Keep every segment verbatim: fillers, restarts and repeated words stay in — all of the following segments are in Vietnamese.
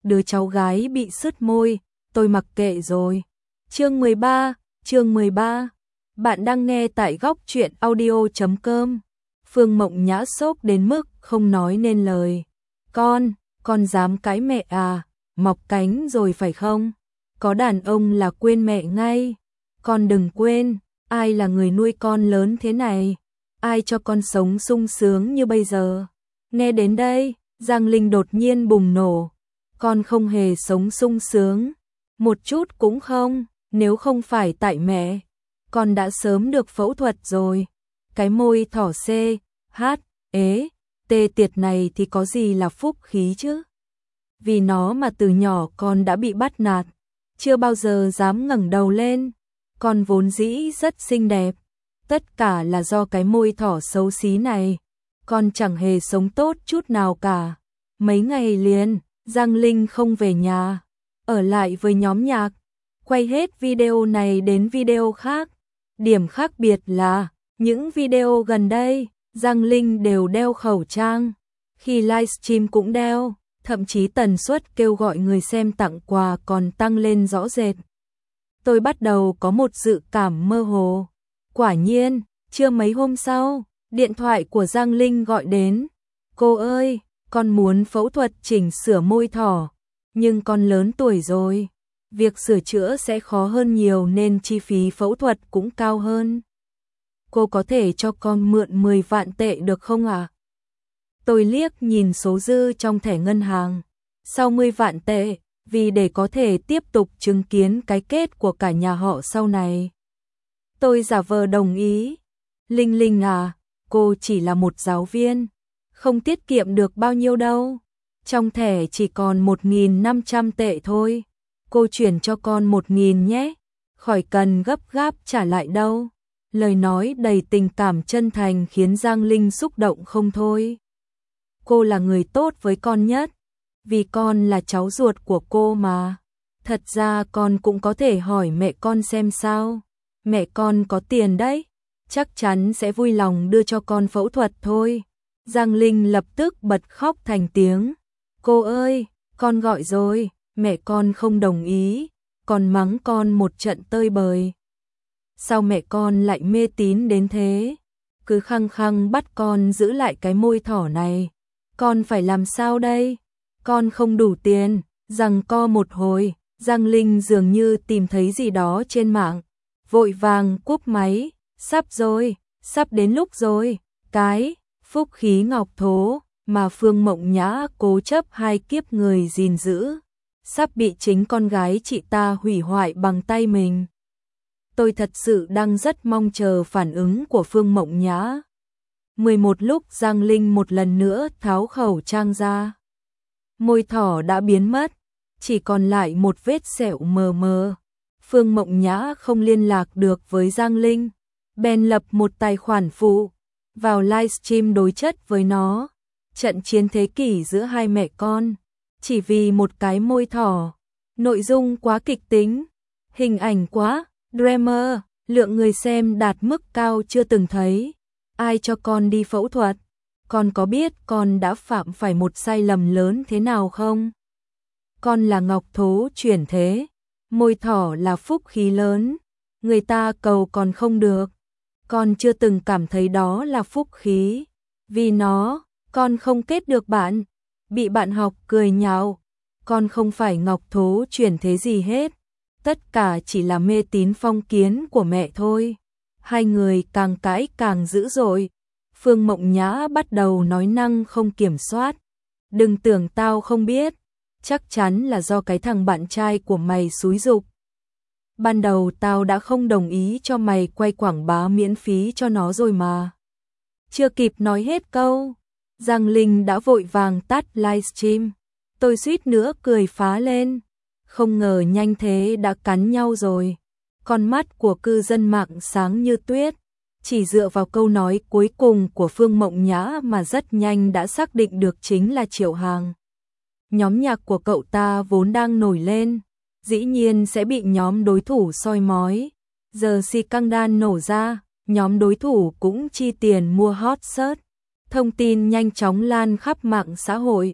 đứa cháu gái bị sứt môi, tôi mặc kệ rồi. Chương mười ba, chương mười ba. Bạn đang nghe tại góc truyện audio chấm com. Phương Mộng Nhã sốc đến mức không nói nên lời. Con, con dám cãi mẹ à? Mọc cánh rồi phải không? Có đàn ông là quên mẹ ngay. Con đừng quên, ai là người nuôi con lớn thế này? Ai cho con sống sung sướng như bây giờ? Nghe đến đây, Giang Linh đột nhiên bùng nổ. Con không hề sống sung sướng. Một chút cũng không, nếu không phải tại mẹ, con đã sớm được phẫu thuật rồi. Cái môi thỏ C, H, ế, tê tiệt này thì có gì là phúc khí chứ? Vì nó mà từ nhỏ con đã bị bắt nạt, chưa bao giờ dám ngẩng đầu lên. Con vốn dĩ rất xinh đẹp, tất cả là do cái môi thỏ xấu xí này. Con chẳng hề sống tốt chút nào cả. Mấy ngày liền, Giang Linh không về nhà, ở lại với nhóm nhạc, quay hết video này đến video khác. Điểm khác biệt là, những video gần đây, Giang Linh đều đeo khẩu trang, khi livestream cũng đeo, thậm chí tần suất kêu gọi người xem tặng quà còn tăng lên rõ rệt. Tôi bắt đầu có một dự cảm mơ hồ. Quả nhiên, chưa mấy hôm sau, điện thoại của Giang Linh gọi đến. Cô ơi, con muốn phẫu thuật chỉnh sửa môi thỏ, nhưng con lớn tuổi rồi. Việc sửa chữa sẽ khó hơn nhiều nên chi phí phẫu thuật cũng cao hơn. Cô có thể cho con mượn mười vạn tệ được không ạ? À? Tôi liếc nhìn số dư trong thẻ ngân hàng. sáu mươi vạn tệ, vì để có thể tiếp tục chứng kiến cái kết của cả nhà họ sau này. Tôi giả vờ đồng ý. Linh Linh à, cô chỉ là một giáo viên, không tiết kiệm được bao nhiêu đâu. Trong thẻ chỉ còn một nghìn năm trăm tệ thôi. Cô chuyển cho con một nghìn nhé, khỏi cần gấp gáp trả lại đâu. Lời nói đầy tình cảm chân thành khiến Giang Linh xúc động không thôi. Cô là người tốt với con nhất, vì con là cháu ruột của cô mà. Thật ra con cũng có thể hỏi mẹ con xem sao. Mẹ con có tiền đấy, chắc chắn sẽ vui lòng đưa cho con phẫu thuật thôi. Giang Linh lập tức bật khóc thành tiếng. Cô ơi, con gọi rồi, mẹ con không đồng ý, còn mắng con một trận tơi bời. Sao mẹ con lại mê tín đến thế? Cứ khăng khăng bắt con giữ lại cái môi thỏ này. Con phải làm sao đây? Con không đủ tiền. Giằng co một hồi, Giang Linh dường như tìm thấy gì đó trên mạng. Vội vàng cúp máy. Sắp rồi, sắp đến lúc rồi. Cái phúc khí ngọc thố mà Phương Mộng Nhã cố chấp hai kiếp người gìn giữ, sắp bị chính con gái chị ta hủy hoại bằng tay mình. Tôi thật sự đang rất mong chờ phản ứng của Phương Mộng Nhã. mười một lúc Giang Linh một lần nữa tháo khẩu trang ra. Môi thỏ đã biến mất, chỉ còn lại một vết sẹo mờ mờ. Phương Mộng Nhã không liên lạc được với Giang Linh, bèn lập một tài khoản phụ, vào livestream đối chất với nó. Trận chiến thế kỷ giữa hai mẹ con, chỉ vì một cái môi thỏ. Nội dung quá kịch tính, hình ảnh quá drama, lượng người xem đạt mức cao chưa từng thấy. Ai cho con đi phẫu thuật? Con có biết con đã phạm phải một sai lầm lớn thế nào không? Con là ngọc thố chuyển thế, môi thỏ là phúc khí lớn, người ta cầu còn không được. Con chưa từng cảm thấy đó là phúc khí, vì nó, con không kết được bạn, bị bạn học cười nhạo. Con không phải ngọc thố chuyển thế gì hết, tất cả chỉ là mê tín phong kiến của mẹ thôi. Hai người càng cãi càng dữ dội. Phương Mộng Nhã bắt đầu nói năng không kiểm soát. Đừng tưởng tao không biết, chắc chắn là do cái thằng bạn trai của mày xúi giục. Ban đầu tao đã không đồng ý cho mày quay quảng bá miễn phí cho nó rồi mà. Chưa kịp nói hết câu, Giang Linh đã vội vàng tắt livestream. Tôi suýt nữa cười phá lên. Không ngờ nhanh thế đã cắn nhau rồi. Con mắt của cư dân mạng sáng như tuyết, chỉ dựa vào câu nói cuối cùng của Phương Mộng Nhã mà rất nhanh đã xác định được chính là Triệu Hàng. Nhóm nhạc của cậu ta vốn đang nổi lên, dĩ nhiên sẽ bị nhóm đối thủ soi mói. Giờ si căng đan nổ ra, nhóm đối thủ cũng chi tiền mua hot search. Thông tin nhanh chóng lan khắp mạng xã hội.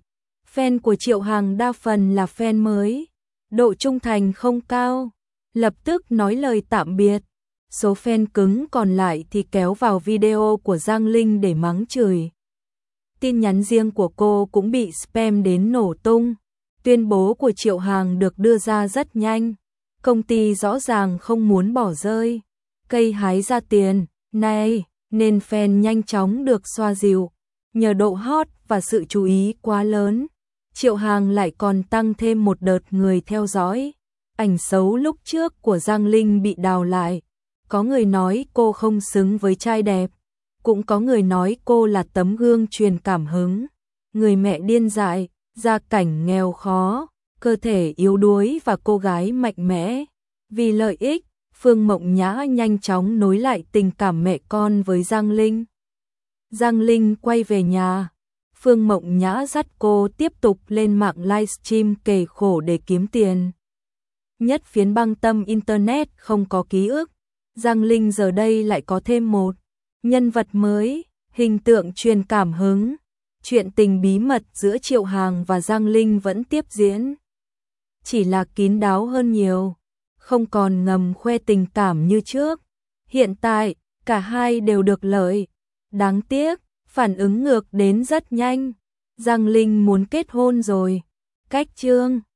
Fan của Triệu Hằng đa phần là fan mới, độ trung thành không cao, lập tức nói lời tạm biệt. Số fan cứng còn lại thì kéo vào video của Giang Linh để mắng chửi. Tin nhắn riêng của cô cũng bị spam đến nổ tung. Tuyên bố của Triệu Hằng được đưa ra rất nhanh. Công ty rõ ràng không muốn bỏ rơi cây hái ra tiền này, nên fan nhanh chóng được xoa dịu. Nhờ độ hot và sự chú ý quá lớn, Triệu Hằng lại còn tăng thêm một đợt người theo dõi. Ảnh xấu lúc trước của Giang Linh bị đào lại. Có người nói cô không xứng với trai đẹp, cũng có người nói cô là tấm gương truyền cảm hứng. Người mẹ điên dại, gia cảnh nghèo khó, cơ thể yếu đuối và cô gái mạnh mẽ. Vì lợi ích, Phương Mộng Nhã nhanh chóng nối lại tình cảm mẹ con với Giang Linh. Giang Linh quay về nhà, Phương Mộng Nhã dắt cô tiếp tục lên mạng livestream kể khổ để kiếm tiền. Nhất phiến băng tâm Internet không có ký ức, Giang Linh giờ đây lại có thêm một nhân vật mới, hình tượng truyền cảm hứng. Chuyện tình bí mật giữa Triệu Hằng và Giang Linh vẫn tiếp diễn, chỉ là kín đáo hơn nhiều, không còn ngầm khoe tình cảm như trước. Hiện tại, cả hai đều được lợi. Đáng tiếc, phản ứng ngược đến rất nhanh. Giang Linh muốn kết hôn rồi. Cách chương